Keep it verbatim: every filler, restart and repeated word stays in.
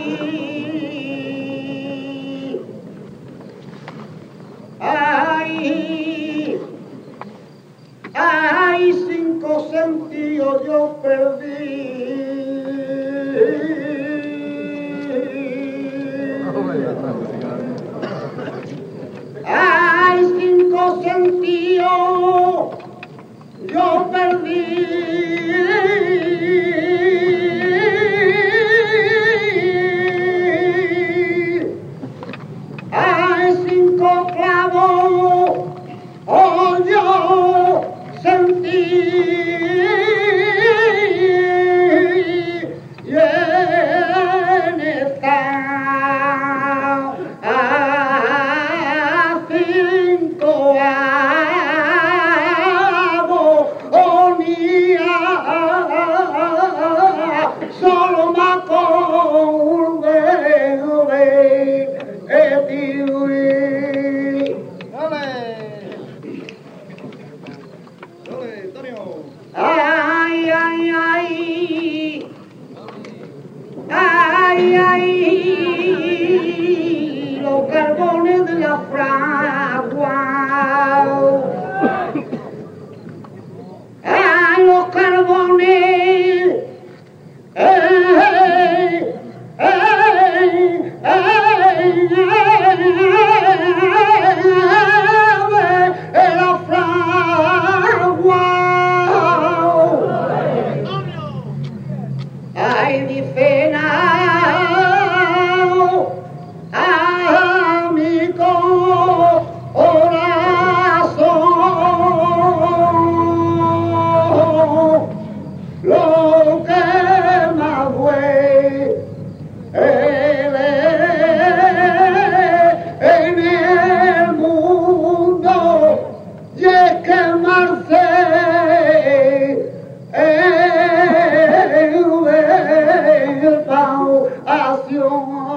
ay, ay, cinco sentidos yo perdí. Ay, cinco sentidos yo perdí. Ay, cinco clavos, oh, yo sentí. Y en esta cinco agonía, solo me acordé de ti. Ay, ay, ay, ay, ay, los carbones de la fragua, ay, los carbones, ey, ey, ey, ey, la fragua. Ay, mi pena, a mi corazón, lo que más fue en el mundo, y es que Marcel el acción.